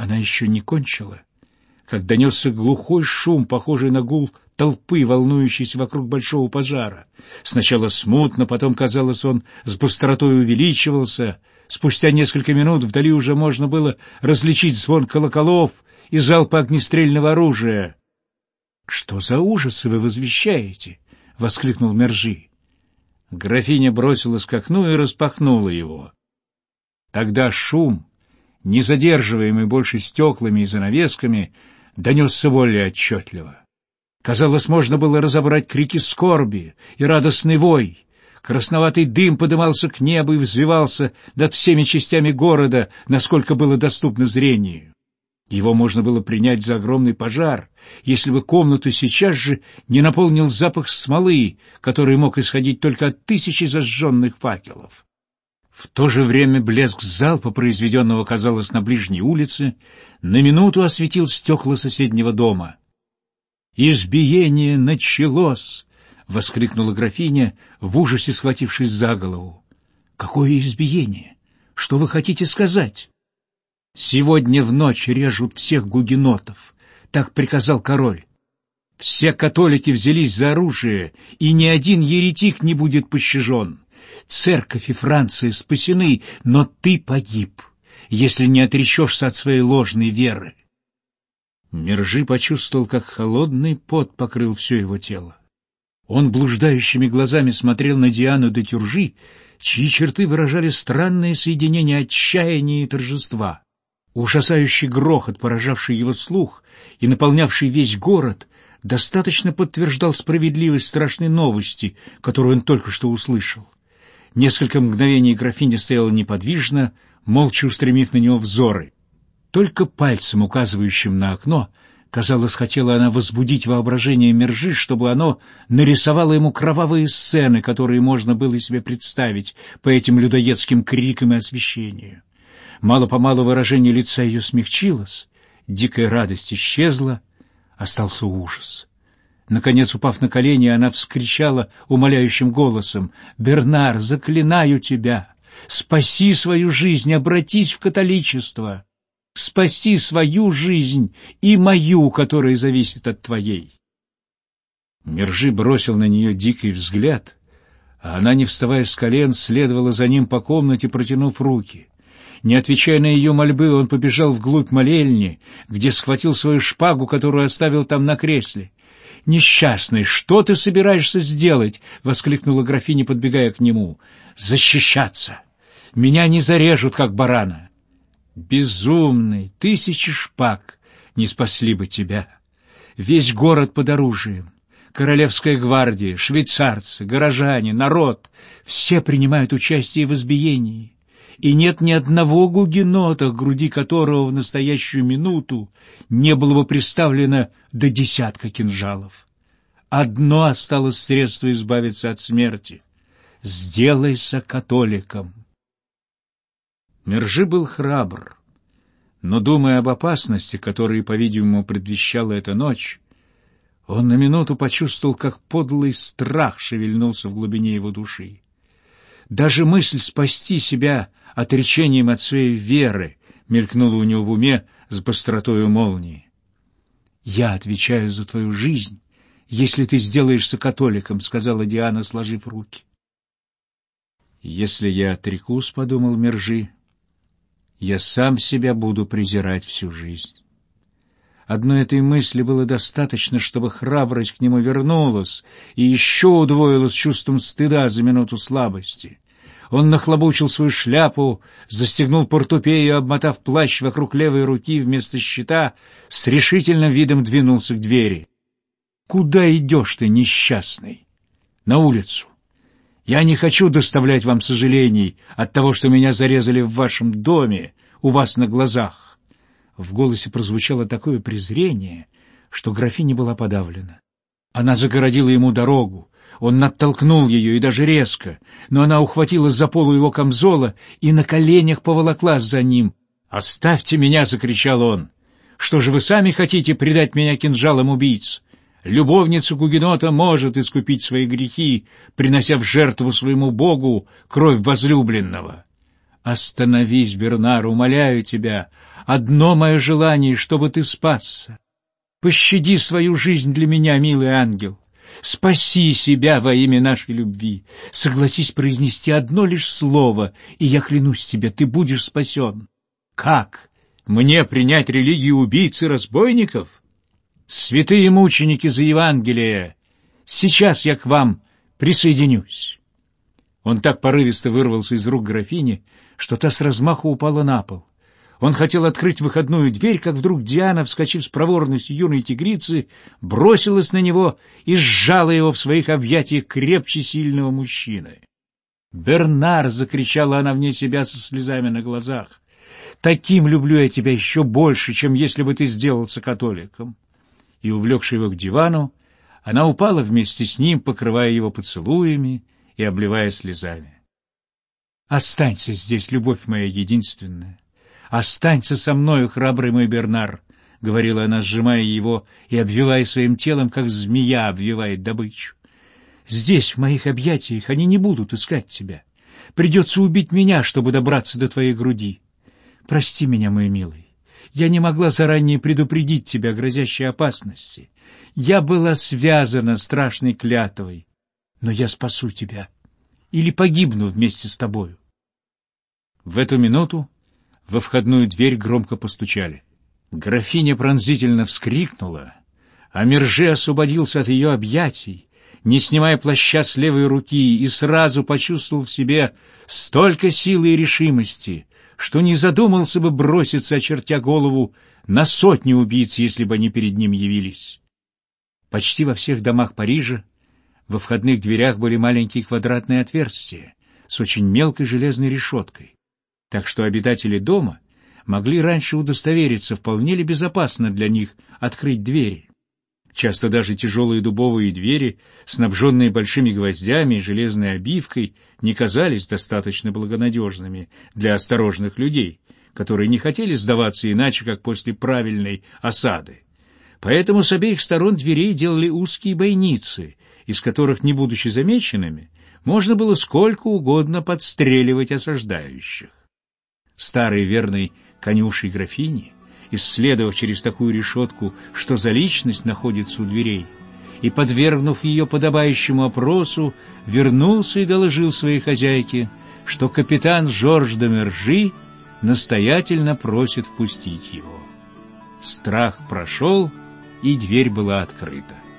Она еще не кончила, как донесся глухой шум, похожий на гул толпы, волнующейся вокруг большого пожара. Сначала смутно, потом, казалось, он с быстротой увеличивался. Спустя несколько минут вдали уже можно было различить звон колоколов и залпы огнестрельного оружия. — Что за ужасы вы возвещаете? — воскликнул Мержи. Графиня бросилась к окну и распахнула его. Тогда шум, не задерживаемый больше стеклами и занавесками, донесся более отчетливо. Казалось, можно было разобрать крики скорби и радостный вой. Красноватый дым подымался к небу и взвивался над всеми частями города, насколько было доступно зрению. Его можно было принять за огромный пожар, если бы комнату сейчас же не наполнил запах смолы, который мог исходить только от тысячи зажженных факелов. В то же время блеск залпа, произведенного, казалось, на ближней улице, на минуту осветил стекла соседнего дома. «Избиение началось!» — воскликнула графиня, в ужасе схватившись за голову. «Какое избиение? Что вы хотите сказать?» «Сегодня в ночь режут всех гугенотов», — так приказал король. «Все католики взялись за оружие, и ни один еретик не будет пощажен. Церковь и Франция спасены, но ты погиб, если не отречешься от своей ложной веры». Мержи почувствовал, как холодный пот покрыл все его тело. Он блуждающими глазами смотрел на Диану де Тюржи, чьи черты выражали странное соединение отчаяния и торжества. Ужасающий грохот, поражавший его слух и наполнявший весь город, достаточно подтверждал справедливость страшной новости, которую он только что услышал. Несколько мгновений графиня стояла неподвижно, молча устремив на него взоры. Только пальцем, указывающим на окно, казалось, хотела она возбудить воображение Мержи, чтобы оно нарисовало ему кровавые сцены, которые можно было себе представить по этим людоедским крикам и освещению. Мало-помалу выражение лица ее смягчилось, дикая радость исчезла, остался ужас. Наконец, упав на колени, она вскричала умоляющим голосом: «Бернар, заклинаю тебя, спаси свою жизнь, обратись в католичество! Спаси свою жизнь и мою, которая зависит от твоей!» Мержи бросил на нее дикий взгляд, а она, не вставая с колен, следовала за ним по комнате, протянув руки. Не отвечая на ее мольбы, он побежал вглубь молельни, где схватил свою шпагу, которую оставил там на кресле. «Несчастный, что ты собираешься сделать?» — воскликнула графиня, подбегая к нему. «Защищаться! Меня не зарежут, как барана!» «Безумный! 1000 шпаг не спасли бы тебя! Весь город под оружием, королевская гвардия, швейцарцы, горожане, народ — все принимают участие в избиении, и нет ни одного гугенота, к груди которого в настоящую минуту не было бы приставлено до 10 кинжалов. Одно осталось средство избавиться от смерти — сделайся католиком». Мержи был храбр, но, думая об опасности, которую, по-видимому, предвещала эта ночь, он на минуту почувствовал, как подлый страх шевельнулся в глубине его души. Даже мысль спасти себя отречением от своей веры мелькнула у него в уме с быстротою молнии. «Я отвечаю за твою жизнь, если ты сделаешься католиком», — сказала Диана, сложив руки. «Если я отрекусь, — подумал Мержи, — я сам себя буду презирать всю жизнь». Одной этой мысли было достаточно, чтобы храбрость к нему вернулась и еще удвоилась чувством стыда за минуту слабости. Он нахлобучил свою шляпу, застегнул портупею, обмотав плащ вокруг левой руки вместо щита, с решительным видом двинулся к двери. «Куда идешь ты, несчастный?» «На улицу. Я не хочу доставлять вам сожалений от того, что меня зарезали в вашем доме, у вас на глазах». В голосе прозвучало такое презрение, что графиня была подавлена. Она загородила ему дорогу, он оттолкнул ее и даже резко, но она ухватилась за полу его камзола и на коленях поволоклась за ним. «Оставьте меня!» — закричал он. «Что же вы сами хотите предать меня кинжалам убийц? Любовница гугенота может искупить свои грехи, принося в жертву своему Богу кровь возлюбленного. Остановись, Бернар, умоляю тебя. Одно мое желание, чтобы ты спасся. Пощади свою жизнь для меня, милый ангел. Спаси себя во имя нашей любви. Согласись произнести одно лишь слово, и я клянусь тебе, ты будешь спасен. Как? Мне принять религию убийц и разбойников? Святые мученики за Евангелие, сейчас я к вам присоединюсь. Он так порывисто вырвался из рук графини, что та с размаху упала на пол. Он хотел открыть выходную дверь, как вдруг Диана, вскочив с проворностью юной тигрицы, бросилась на него и сжала его в своих объятиях крепче сильного мужчины. «Бернар!» — закричала она вне себя со слезами на глазах. «Таким люблю я тебя еще больше, чем если бы ты сделался католиком!» И, увлекши его к дивану, она упала вместе с ним, покрывая его поцелуями и обливая слезами. «Останься здесь, любовь моя единственная! Останься со мною, храбрый мой Бернар!» — говорила она, сжимая его и обвивая своим телом, как змея обвивает добычу. «Здесь, в моих объятиях, они не будут искать тебя. Придется убить меня, чтобы добраться до твоей груди. Прости меня, мой милый. Я не могла заранее предупредить тебя о грозящей опасности. Я была связана страшной клятвой, но я спасу тебя или погибну вместе с тобою». В эту минуту во входную дверь громко постучали. Графиня пронзительно вскрикнула, а Мерже освободился от ее объятий, не снимая плаща с левой руки, и сразу почувствовал в себе столько силы и решимости, что не задумался бы броситься, очертя голову, на сотни убийц, если бы они перед ним явились. Почти во всех домах Парижа во входных дверях были маленькие квадратные отверстия с очень мелкой железной решеткой, так что обитатели дома могли раньше удостовериться, вполне ли безопасно для них открыть двери. Часто даже тяжелые дубовые двери, снабженные большими гвоздями и железной обивкой, не казались достаточно благонадежными для осторожных людей, которые не хотели сдаваться иначе, как после правильной осады. Поэтому с обеих сторон дверей делали узкие бойницы, из которых, не будучи замеченными, можно было сколько угодно подстреливать осаждающих. Старый верный конюшей графини, исследовав через такую решетку, что за личность находится у дверей, и, подвергнув ее подобающему опросу, вернулся и доложил своей хозяйке, что капитан Жорж де Мержи настоятельно просит впустить его. Страх прошел, и дверь была открыта.